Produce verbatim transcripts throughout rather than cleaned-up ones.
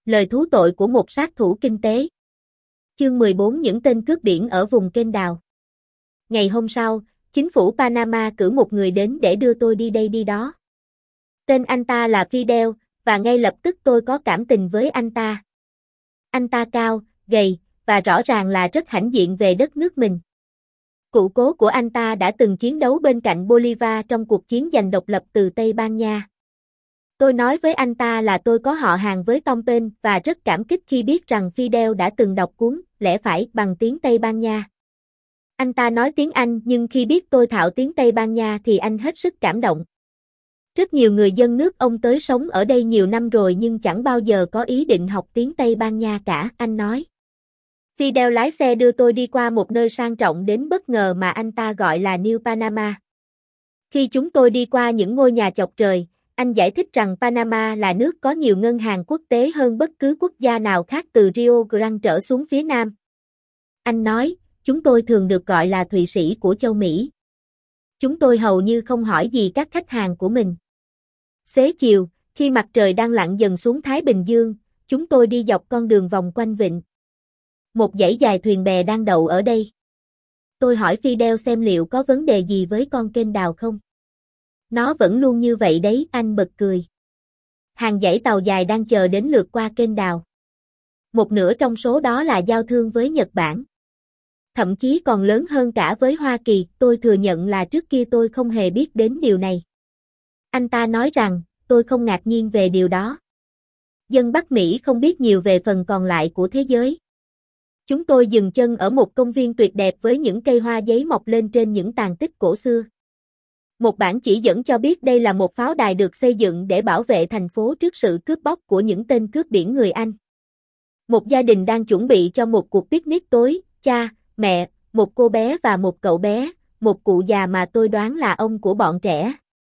Lời thú tội của một sát thủ kinh tế. Chương mười bốn Những tên cướp biển ở vùng kênh đào. Ngày hôm sau, chính phủ Panama cử một người đến để đưa tôi đi đây đi đó. Tên anh ta là Fidel, và ngay lập tức tôi có cảm tình với anh ta. Anh ta cao, gầy, và rõ ràng là rất hãnh diện về đất nước mình. Cụ cố của anh ta đã từng chiến đấu bên cạnh Bolivar trong cuộc chiến giành độc lập từ Tây Ban Nha. Tôi nói với anh ta là tôi có họ hàng với Tom Paine và rất cảm kích khi biết rằng Fidel đã từng đọc cuốn Lẽ Phải bằng tiếng Tây Ban Nha. Anh ta nói tiếng Anh nhưng khi biết tôi thạo tiếng Tây Ban Nha thì anh hết sức cảm động. Rất nhiều người dân nước ông tới sống ở đây nhiều năm rồi nhưng chẳng bao giờ có ý định học tiếng Tây Ban Nha cả, anh nói. Fidel lái xe đưa tôi đi qua một nơi sang trọng đến bất ngờ mà anh ta gọi là New Panama. Khi chúng tôi đi qua những ngôi nhà chọc trời, anh giải thích rằng Panama là nước có nhiều ngân hàng quốc tế hơn bất cứ quốc gia nào khác từ Rio Grande trở xuống phía nam. Anh nói, chúng tôi thường được gọi là Thụy Sĩ của châu Mỹ. Chúng tôi hầu như không hỏi gì các khách hàng của mình. Xế chiều, khi mặt trời đang lặn dần xuống Thái Bình Dương, chúng tôi đi dọc con đường vòng quanh vịnh. Một dãy dài thuyền bè đang đậu ở đây. Tôi hỏi Fidel xem liệu có vấn đề gì với con kênh đào không. Nó vẫn luôn như vậy đấy, anh bật cười. Hàng dãy tàu dài đang chờ đến lượt qua kênh đào. Một nửa trong số đó là giao thương với Nhật Bản. Thậm chí còn lớn hơn cả với Hoa Kỳ, tôi thừa nhận là trước kia tôi không hề biết đến điều này. Anh ta nói rằng, tôi không ngạc nhiên về điều đó. Dân Bắc Mỹ không biết nhiều về phần còn lại của thế giới. Chúng tôi dừng chân ở một công viên tuyệt đẹp với những cây hoa giấy mọc lên trên những tàn tích cổ xưa. Một bản chỉ dẫn cho biết đây là một pháo đài được xây dựng để bảo vệ thành phố trước sự cướp bóc của những tên cướp biển người Anh. Một gia đình đang chuẩn bị cho một cuộc picnic tối, cha, mẹ, một cô bé và một cậu bé, một cụ già mà tôi đoán là ông của bọn trẻ.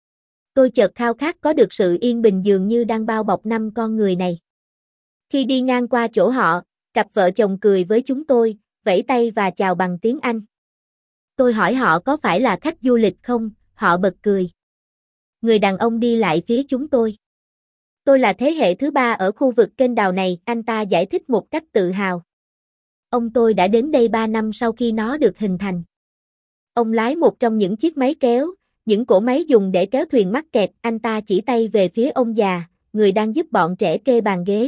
Tôi chợt khao khát có được sự yên bình dường như đang bao bọc năm con người này. Khi đi ngang qua chỗ họ, cặp vợ chồng cười với chúng tôi, vẫy tay và chào bằng tiếng Anh. Tôi hỏi họ có phải là khách du lịch không, họ bật cười. Người đàn ông đi lại phía chúng tôi. Tôi là thế hệ thứ ba ở khu vực kênh đào này, anh ta giải thích một cách tự hào. Ông tôi đã đến đây ba năm sau khi nó được hình thành. Ông lái một trong những chiếc máy kéo, những cỗ máy dùng để kéo thuyền mắc kẹt, anh ta chỉ tay về phía ông già, người đang giúp bọn trẻ kê bàn ghế.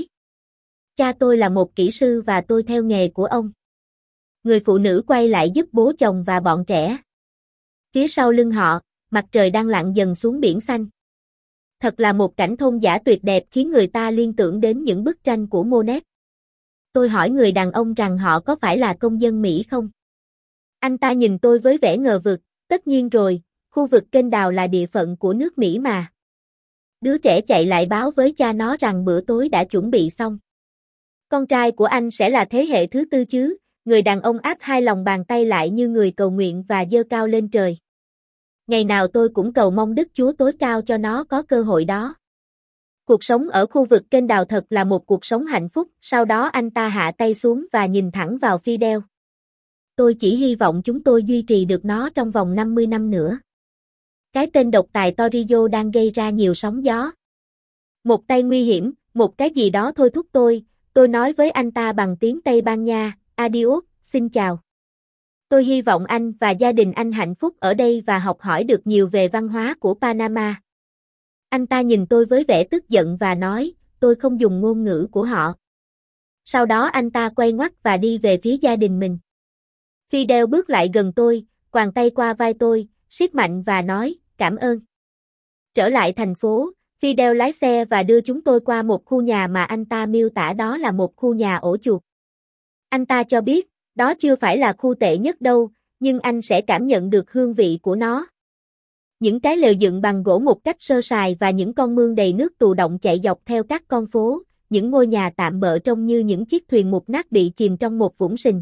Cha tôi là một kỹ sư và tôi theo nghề của ông. Người phụ nữ quay lại giúp bố chồng và bọn trẻ. Phía sau lưng họ, mặt trời đang lặn dần xuống biển xanh. Thật là một cảnh thôn dã tuyệt đẹp khiến người ta liên tưởng đến những bức tranh của Monet. Tôi hỏi người đàn ông rằng họ có phải là công dân Mỹ không? Anh ta nhìn tôi với vẻ ngờ vực, tất nhiên rồi, khu vực kênh đào là địa phận của nước Mỹ mà. Đứa trẻ chạy lại báo với cha nó rằng bữa tối đã chuẩn bị xong. Con trai của anh sẽ là thế hệ thứ tư chứ, người đàn ông áp hai lòng bàn tay lại như người cầu nguyện và giơ cao lên trời. Ngày nào tôi cũng cầu mong Đức Chúa tối cao cho nó có cơ hội đó. Cuộc sống ở khu vực kênh đào thật là một cuộc sống hạnh phúc, sau đó anh ta hạ tay xuống và nhìn thẳng vào Fidel. Tôi chỉ hy vọng chúng tôi duy trì được nó trong vòng năm mươi năm nữa. Cái tên độc tài Torrijos đang gây ra nhiều sóng gió. Một tay nguy hiểm, một cái gì đó thôi thúc tôi, tôi nói với anh ta bằng tiếng Tây Ban Nha, adios, xin chào. Tôi hy vọng anh và gia đình anh hạnh phúc ở đây và học hỏi được nhiều về văn hóa của Panama. Anh ta nhìn tôi với vẻ tức giận và nói, tôi không dùng ngôn ngữ của họ. Sau đó anh ta quay ngoắt và đi về phía gia đình mình. Fidel bước lại gần tôi, quàng tay qua vai tôi, siết mạnh và nói, cảm ơn. Trở lại thành phố, Fidel lái xe và đưa chúng tôi qua một khu nhà mà anh ta miêu tả đó là một khu nhà ổ chuột. Anh ta cho biết, đó chưa phải là khu tệ nhất đâu, nhưng anh sẽ cảm nhận được hương vị của nó. Những cái lều dựng bằng gỗ một cách sơ sài và những con mương đầy nước tù động chạy dọc theo các con phố, những ngôi nhà tạm bợ trông như những chiếc thuyền mục nát bị chìm trong một vũng sình.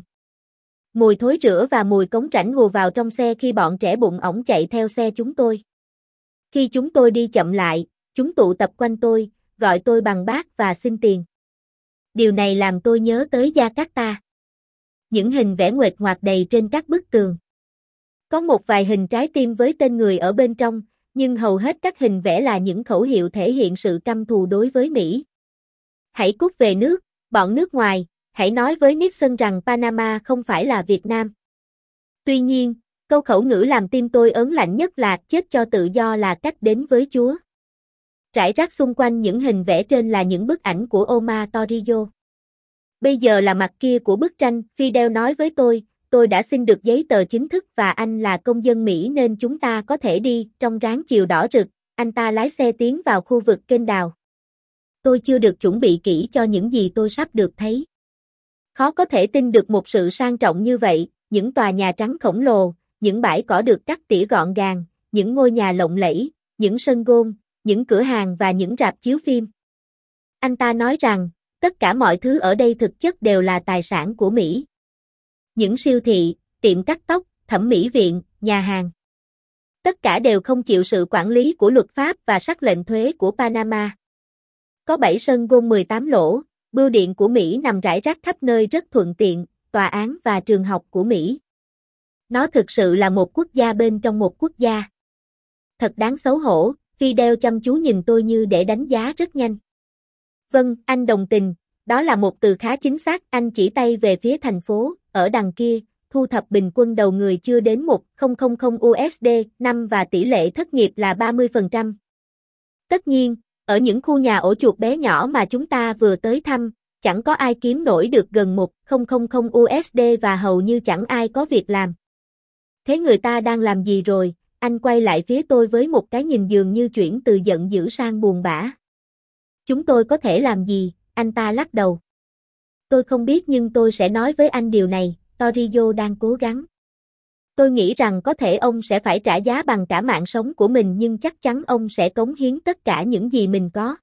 Mùi thối rữa và mùi cống rãnh hùa vào trong xe khi bọn trẻ bụng ổng chạy theo xe chúng tôi. Khi chúng tôi đi chậm lại, chúng tụ tập quanh tôi, gọi tôi bằng bác và xin tiền. Điều này làm tôi nhớ tới Jakarta. Những hình vẽ nguệch ngoạc đầy trên các bức tường. Có một vài hình trái tim với tên người ở bên trong, nhưng hầu hết các hình vẽ là những khẩu hiệu thể hiện sự căm thù đối với Mỹ. Hãy cút về nước, bọn nước ngoài, hãy nói với Nixon rằng Panama không phải là Việt Nam. Tuy nhiên, câu khẩu ngữ làm tim tôi ớn lạnh nhất là chết cho tự do là cách đến với Chúa. Rải rác xung quanh những hình vẽ trên là những bức ảnh của Omar Torrijos. Bây giờ là mặt kia của bức tranh, Fidel nói với tôi, tôi đã xin được giấy tờ chính thức và anh là công dân Mỹ nên chúng ta có thể đi. Trong ráng chiều đỏ rực, anh ta lái xe tiến vào khu vực kênh đào. Tôi chưa được chuẩn bị kỹ cho những gì tôi sắp được thấy. Khó có thể tin được một sự sang trọng như vậy, những tòa nhà trắng khổng lồ, những bãi cỏ được cắt tỉa gọn gàng, những ngôi nhà lộng lẫy, những sân golf, những cửa hàng và những rạp chiếu phim. Anh ta nói rằng, tất cả mọi thứ ở đây thực chất đều là tài sản của Mỹ. Những siêu thị, tiệm cắt tóc, thẩm mỹ viện, nhà hàng. Tất cả đều không chịu sự quản lý của luật pháp và sắc lệnh thuế của Panama. Có bảy sân golf mười tám lỗ, bưu điện của Mỹ nằm rải rác khắp nơi rất thuận tiện, tòa án và trường học của Mỹ. Nó thực sự là một quốc gia bên trong một quốc gia. Thật đáng xấu hổ, Fidel chăm chú nhìn tôi như để đánh giá rất nhanh. Vâng, anh đồng tình, đó là một từ khá chính xác. Anh chỉ tay về phía thành phố, ở đằng kia, thu thập bình quân đầu người chưa đến một nghìn u ét đê năm và tỷ lệ thất nghiệp là ba mươi phần trăm. Tất nhiên, ở những khu nhà ổ chuột bé nhỏ mà chúng ta vừa tới thăm, chẳng có ai kiếm nổi được gần một nghìn u ét đê và hầu như chẳng ai có việc làm. Thế người ta đang làm gì rồi? Anh quay lại phía tôi với một cái nhìn dường như chuyển từ giận dữ sang buồn bã. Chúng tôi có thể làm gì? Anh ta lắc đầu. Tôi không biết nhưng tôi sẽ nói với anh điều này, Torrijos đang cố gắng. Tôi nghĩ rằng có thể ông sẽ phải trả giá bằng cả mạng sống của mình nhưng chắc chắn ông sẽ cống hiến tất cả những gì mình có.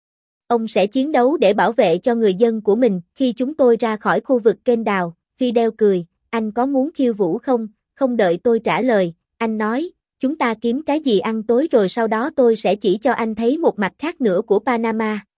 Ông sẽ chiến đấu để bảo vệ cho người dân của mình. Khi chúng tôi ra khỏi khu vực kênh đào, Fidel cười, anh có muốn khiêu vũ không? Không đợi tôi trả lời, anh nói, chúng ta kiếm cái gì ăn tối rồi sau đó tôi sẽ chỉ cho anh thấy một mặt khác nữa của Panama.